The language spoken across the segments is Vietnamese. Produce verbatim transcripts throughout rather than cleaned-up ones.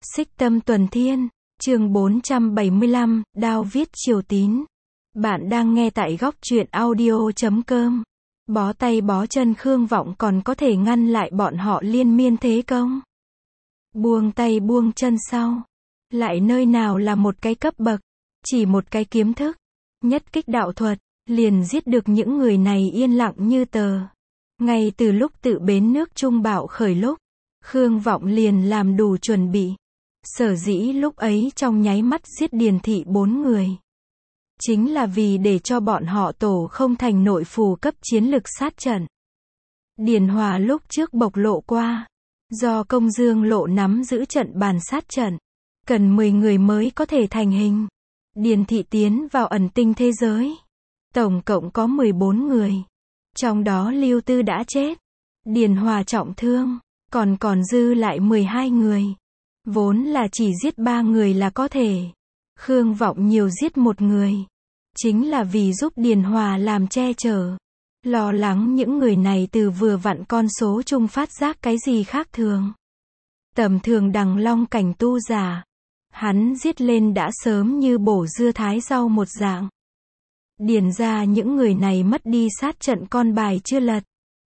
Xích Tâm Tuần Thiên, chương bốn trăm bảy mươi lăm, Đao viết triều tín. Bạn đang nghe tại góc truyện audio chấm com. Bó tay bó chân Khương Vọng còn có thể ngăn lại bọn họ liên miên thế công. Buông tay buông chân sau. Lại nơi nào là một cái cấp bậc, chỉ một cái kiếm thức, nhất kích đạo thuật, liền giết được những người này yên lặng như tờ. Ngay từ lúc tự bến nước Trung bạo khởi lúc, Khương Vọng liền làm đủ chuẩn bị. Sở dĩ lúc ấy trong nháy mắt giết Điền thị bốn người, chính là vì để cho bọn họ tổ không thành nội phù cấp chiến lực sát trận. Điền Hòa lúc trước bộc lộ qua, do Công Dương Lộ nắm giữ trận bàn sát trận, cần mười người mới có thể thành hình. Điền thị tiến vào ẩn tinh thế giới, tổng cộng có mười bốn người, trong đó Lưu Tư đã chết, Điền Hòa trọng thương, còn còn dư lại mười hai người. Vốn là chỉ giết ba người là có thể, Khương Vọng nhiều giết một người, chính là vì giúp Điền Hòa làm che chở. Lo lắng những người này từ vừa vặn con số chung phát giác cái gì khác thường. Tầm thường đằng long cảnh tu giả, hắn giết lên đã sớm như bổ dưa thái rau một dạng. Điền ra những người này mất đi sát trận con bài chưa lật,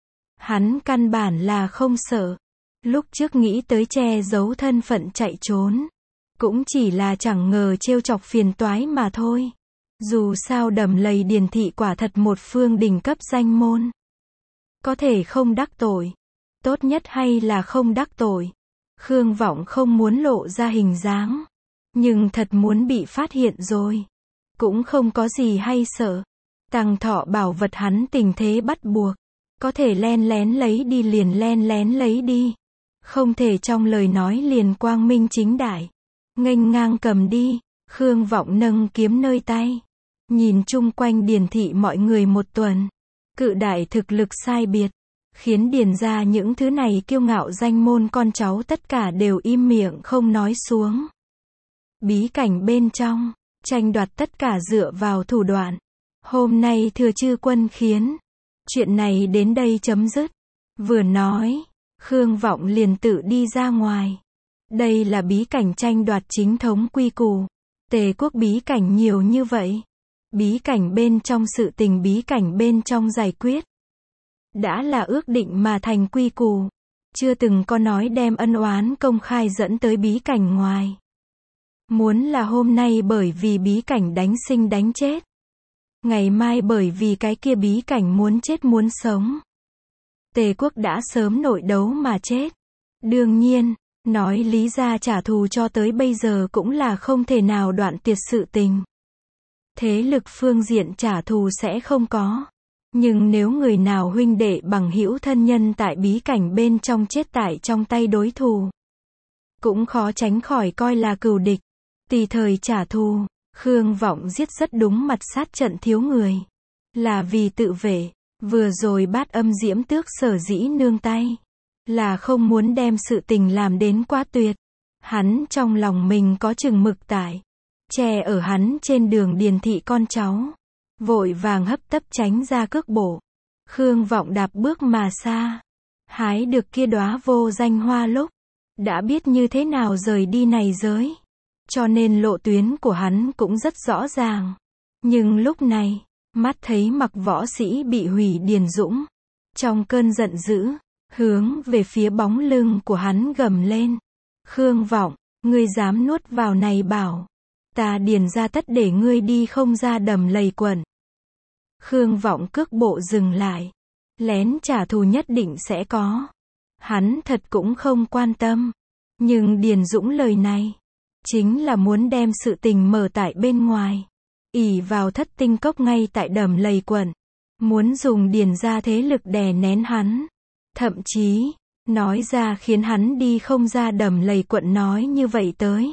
hắn căn bản là không sợ. Lúc trước nghĩ tới che giấu thân phận chạy trốn, cũng chỉ là chẳng ngờ trêu chọc phiền toái mà thôi. Dù sao Đầm Lầy Điền thị quả thật một phương đỉnh cấp danh môn. Có thể không đắc tội, tốt nhất hay là không đắc tội. Khương Vọng không muốn lộ ra hình dáng, nhưng thật muốn bị phát hiện rồi, cũng không có gì hay sợ. Tăng Thọ bảo vật hắn tình thế bắt buộc, có thể len lén lấy đi liền len lén lấy đi. Không thể trong lời nói liền quang minh chính đại, nghênh ngang cầm đi. Khương Vọng nâng kiếm nơi tay, nhìn chung quanh Điền thị mọi người một tuần, cự đại thực lực sai biệt, khiến Điền ra những thứ này kiêu ngạo danh môn con cháu tất cả đều im miệng không nói xuống. Bí cảnh bên trong, tranh đoạt tất cả dựa vào thủ đoạn. Hôm nay Thừa Chư Quân khiến chuyện này đến đây chấm dứt. Vừa nói, Khương Vọng liền tự đi ra ngoài. Đây là bí cảnh tranh đoạt chính thống quy củ. Tề quốc bí cảnh nhiều như vậy. Bí cảnh bên trong sự tình bí cảnh bên trong giải quyết. Đã là ước định mà thành quy củ. Chưa từng có nói đem ân oán công khai dẫn tới bí cảnh ngoài. Muốn là hôm nay bởi vì bí cảnh đánh sinh đánh chết. Ngày mai bởi vì cái kia bí cảnh muốn chết muốn sống. Tề quốc đã sớm nội đấu mà chết. Đương nhiên, nói lý ra trả thù cho tới bây giờ cũng là không thể nào đoạn tuyệt sự tình. Thế lực phương diện trả thù sẽ không có. Nhưng nếu người nào huynh đệ bằng hữu thân nhân tại bí cảnh bên trong chết tại trong tay đối thủ, cũng khó tránh khỏi coi là cừu địch. Tùy thời trả thù, Khương Vọng giết rất đúng mặt sát trận thiếu người. Là vì tự vệ. Vừa rồi Bát Âm Diễm Tước sở dĩ nương tay, là không muốn đem sự tình làm đến quá tuyệt. Hắn trong lòng mình có chừng mực tại, che ở hắn trên đường Điền thị con cháu, vội vàng hấp tấp tránh ra cước bộ. Khương Vọng đạp bước mà xa, hái được kia đóa vô danh hoa lúc, đã biết như thế nào rời đi này giới, cho nên lộ tuyến của hắn cũng rất rõ ràng. Nhưng lúc này, mắt thấy mặc võ sĩ bị hủy Điền Dũng, trong cơn giận dữ, hướng về phía bóng lưng của hắn gầm lên. Khương Vọng, ngươi dám nuốt vào này bảo, ta Điền ra tất để ngươi đi không ra Đầm Lầy quận. Khương Vọng cước bộ dừng lại, lén trả thù nhất định sẽ có. Hắn thật cũng không quan tâm. Nhưng Điền Dũng lời này, chính là muốn đem sự tình mở tại bên ngoài. Ỷ vào Thất Tinh Cốc ngay tại Đầm Lầy quận, muốn dùng Điền ra thế lực đè nén hắn. Thậm chí, nói ra khiến hắn đi không ra Đầm Lầy quận nói như vậy tới.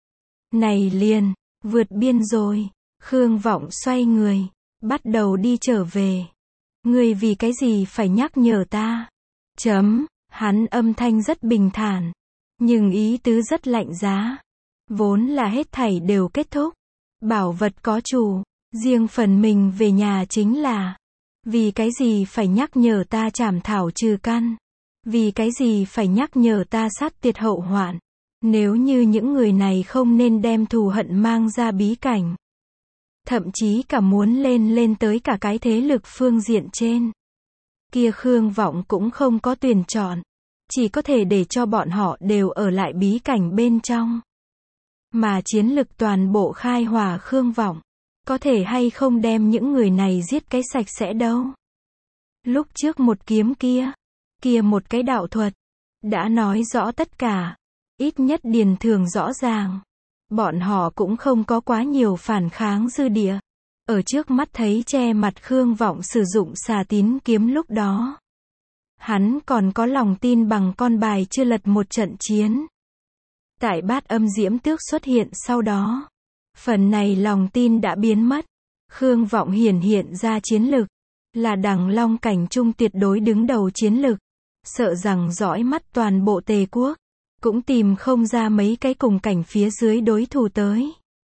Này liền, vượt biên rồi. Khương Vọng xoay người, bắt đầu đi trở về. Ngươi vì cái gì phải nhắc nhở ta? Chấm, hắn âm thanh rất bình thản, nhưng ý tứ rất lạnh giá. Vốn là hết thảy đều kết thúc. Bảo vật có chủ, riêng phần mình về nhà chính là. Vì cái gì phải nhắc nhở ta trảm thảo trừ căn? Vì cái gì phải nhắc nhở ta sát tiệt hậu hoạn? Nếu như những người này không nên đem thù hận mang ra bí cảnh. Thậm chí cả muốn lên lên tới cả cái thế lực phương diện trên. Kia Khương Vọng cũng không có tuyển chọn. Chỉ có thể để cho bọn họ đều ở lại bí cảnh bên trong. Mà chiến lực toàn bộ khai hỏa Khương Vọng. Có thể hay không đem những người này giết cái sạch sẽ đâu. Lúc trước một kiếm kia. Kia một cái đạo thuật. Đã nói rõ tất cả. Ít nhất Điền Thường rõ ràng. Bọn họ cũng không có quá nhiều phản kháng dư địa. Ở trước mắt thấy che mặt Khương Vọng sử dụng xà tín kiếm lúc đó. Hắn còn có lòng tin bằng con bài chưa lật một trận chiến. Tại Bát Âm Diễm Tước xuất hiện sau đó. Phần này lòng tin đã biến mất. Khương Vọng hiển hiện ra chiến lực. Là Đằng Long cảnh trung tuyệt đối đứng đầu chiến lực. Sợ rằng dõi mắt toàn bộ Tề quốc. Cũng tìm không ra mấy cái cùng cảnh phía dưới đối thủ tới.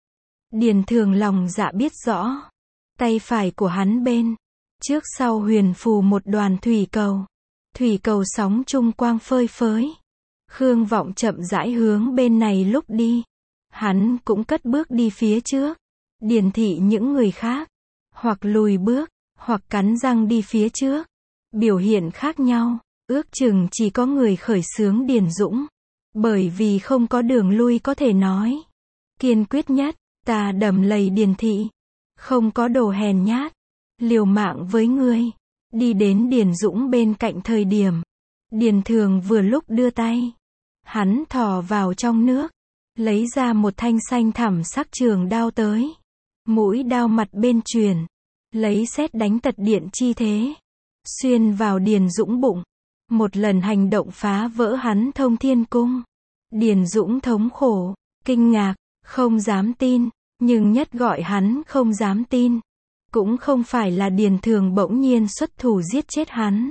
Điền Thường lòng dạ biết rõ. Tay phải của hắn bên. Trước sau huyền phù một đoàn thủy cầu. Thủy cầu sóng trung quang phơi phới. Khương Vọng chậm rãi hướng bên này lúc đi. Hắn cũng cất bước đi phía trước. Điền thị những người khác. Hoặc lùi bước. Hoặc cắn răng đi phía trước. Biểu hiện khác nhau. Ước chừng chỉ có người khởi xướng Điền Dũng. Bởi vì không có đường lui có thể nói. Kiên quyết nhất. Ta đầm lầy Điền thị. Không có đồ hèn nhát. Liều mạng với ngươi. Đi đến Điền Dũng bên cạnh thời điểm. Điền Thường vừa lúc đưa tay. Hắn thò vào trong nước. Lấy ra một thanh xanh thẳm sắc trường đao tới. Mũi đao mặt bên truyền. Lấy sét đánh tật điện chi thế. Xuyên vào Điền Dũng bụng. Một lần hành động phá vỡ hắn thông thiên cung. Điền Dũng thống khổ. Kinh ngạc. Không dám tin. Nhưng nhất gọi hắn không dám tin. Cũng không phải là Điền Thường bỗng nhiên xuất thủ giết chết hắn.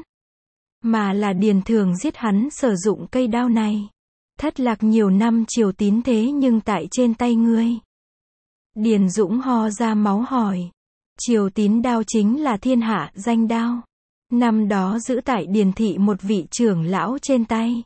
Mà là Điền Thường giết hắn sử dụng cây đao này. Thất lạc nhiều năm Triều Tín thế nhưng tại trên tay ngươi. Điền Dũng ho ra máu hỏi. Triều Tín đao chính là thiên hạ danh đao. Năm đó giữ tại Điền thị một vị trưởng lão trên tay.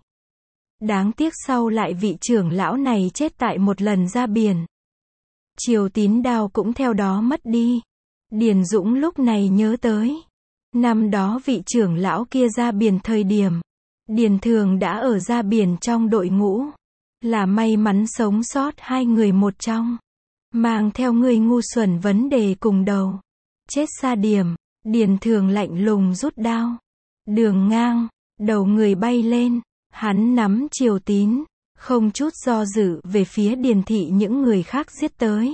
Đáng tiếc sau lại vị trưởng lão này chết tại một lần ra biển. Triều Tín đao cũng theo đó mất đi. Điền Dũng lúc này nhớ tới. Năm đó vị trưởng lão kia ra biển thời điểm. Điền Thường đã ở ra biển trong đội ngũ. Là may mắn sống sót hai người một trong. Mang theo người ngu xuẩn vấn đề cùng đầu. Chết xa điểm. Điền Thường lạnh lùng rút đao. Đường ngang. Đầu người bay lên. Hắn nắm Triều Tín. Không chút do dự về phía Điền thị những người khác giết tới.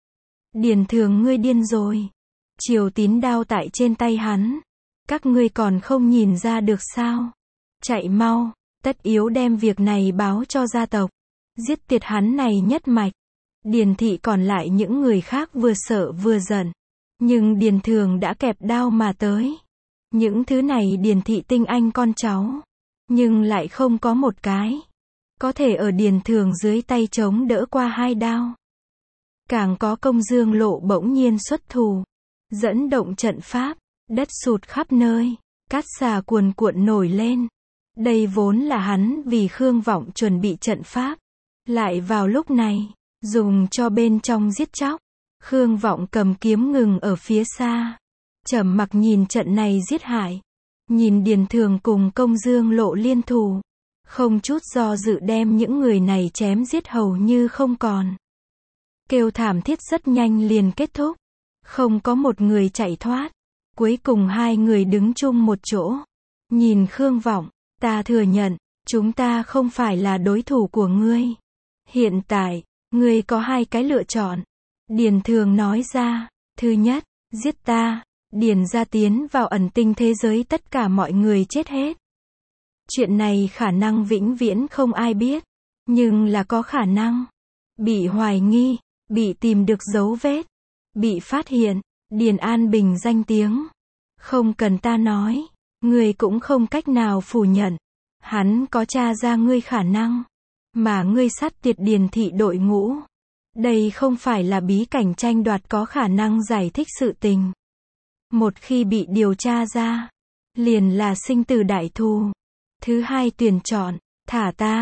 Điền Thường ngươi điên rồi. Triều Tín đao tại trên tay hắn. Các ngươi còn không nhìn ra được sao? Chạy mau. Tất yếu đem việc này báo cho gia tộc. Giết tiệt hắn này nhất mạch. Điền thị còn lại những người khác vừa sợ vừa giận. Nhưng Điền Thường đã kẹp đao mà tới. Những thứ này Điền thị tinh anh con cháu. Nhưng lại không có một cái. Có thể ở Điền Thường dưới tay chống đỡ qua hai đao. Càng có Công Dương Lộ bỗng nhiên xuất thủ. Dẫn động trận pháp. Đất sụt khắp nơi. Cát xà cuồn cuộn nổi lên. Đây vốn là hắn vì Khương Vọng chuẩn bị trận pháp. Lại vào lúc này. Dùng cho bên trong giết chóc. Khương Vọng cầm kiếm ngừng ở phía xa. Trầm mặc nhìn trận này giết hại. Nhìn Điền Thường cùng Công Dương Lộ liên thủ. Không chút do dự đem những người này chém giết hầu như không còn. Kêu thảm thiết rất nhanh liền kết thúc. Không có một người chạy thoát. Cuối cùng hai người đứng chung một chỗ. Nhìn Khương Vọng, ta thừa nhận, chúng ta không phải là đối thủ của ngươi. Hiện tại, ngươi có hai cái lựa chọn. Điền Thường nói ra, thứ nhất, giết ta. Điền gia tiến vào ẩn tinh thế giới tất cả mọi người chết hết. Chuyện này khả năng vĩnh viễn không ai biết. Nhưng là có khả năng. Bị hoài nghi, bị tìm được dấu vết. Bị phát hiện, Điền An Bình danh tiếng. Không cần ta nói. Ngươi cũng không cách nào phủ nhận. Hắn có tra ra ngươi khả năng. Mà ngươi sát tiệt Điền thị đội ngũ. Đây không phải là bí cảnh tranh đoạt có khả năng giải thích sự tình. Một khi bị điều tra ra. Liền là sinh tử đại thù. Thứ hai tuyển chọn. Thả ta.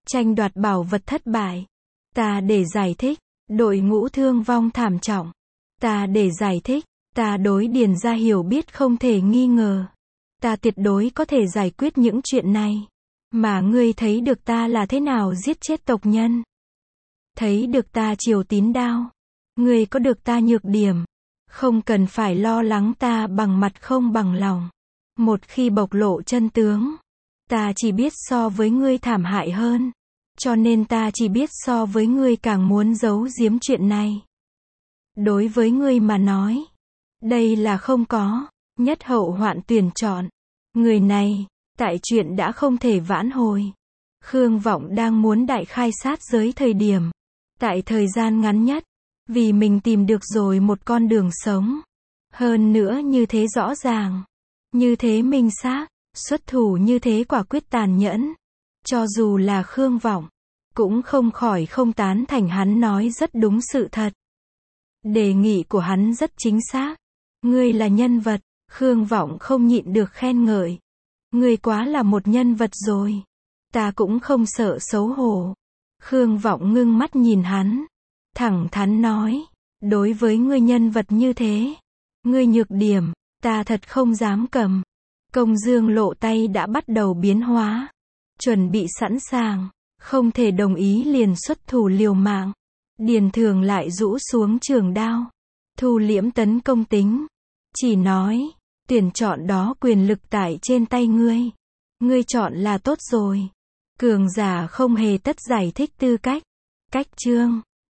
tranh đoạt bảo vật thất bại. Ta để giải thích, đội ngũ thương vong thảm trọng. Ta để giải thích, ta đối Điền gia hiểu biết không thể nghi ngờ. Ta tuyệt đối có thể giải quyết những chuyện này. Mà ngươi thấy được ta là thế nào giết chết tộc nhân. Thấy được ta Triều Tín đao. Ngươi có được ta nhược điểm. Không cần phải lo lắng ta bằng mặt không bằng lòng. Một khi bộc lộ chân tướng, ta chỉ biết so với ngươi thảm hại hơn. Cho nên ta chỉ biết so với ngươi càng muốn giấu giếm chuyện này. Đối với ngươi mà nói, đây là không có, nhất hậu hoạn tuyển chọn. Người này, tại chuyện đã không thể vãn hồi. Khương Vọng đang muốn đại khai sát giới thời điểm. Tại thời gian ngắn nhất, vì mình tìm được rồi một con đường sống. Hơn nữa như thế rõ ràng, như thế minh xác, xuất thủ như thế quả quyết tàn nhẫn. Cho dù là Khương Vọng, cũng không khỏi không tán thành hắn nói rất đúng sự thật. Đề nghị của hắn rất chính xác. Ngươi là nhân vật, Khương Vọng không nhịn được khen ngợi. Ngươi quá là một nhân vật rồi. Ta cũng không sợ xấu hổ. Khương Vọng ngưng mắt nhìn hắn. Thẳng thắn nói. Đối với ngươi nhân vật như thế. Ngươi nhược điểm, ta thật không dám cầm. Công Dương Lộ tay đã bắt đầu biến hóa. Chuẩn bị sẵn sàng. Không thể đồng ý liền xuất thủ liều mạng. Điền Thường lại rũ xuống trường đao. Thu liễm tấn công tính. Chỉ nói. Tuyển chọn đó quyền lực tại trên tay ngươi. Ngươi chọn là tốt rồi. Cường giả không hề tất giải thích tư cách. Cách chương.